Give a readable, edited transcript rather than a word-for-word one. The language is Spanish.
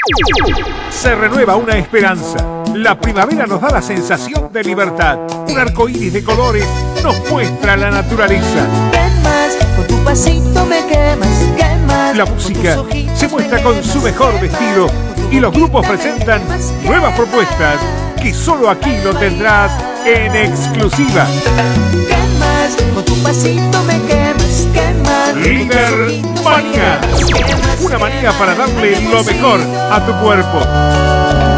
Se renueva una esperanza. La primavera nos da la sensación de libertad. Un arcoíris de colores nos muestra la naturaleza. Quemas, con tu pasito me quemas, quemas. La música se muestra con su mejor vestido y los grupos presentan nuevas propuestas que solo aquí lo tendrás en exclusiva. Quemas, con tu pasito me quemas, quemas. Líder Manía. Una manía para darle lo mejor a tu cuerpo.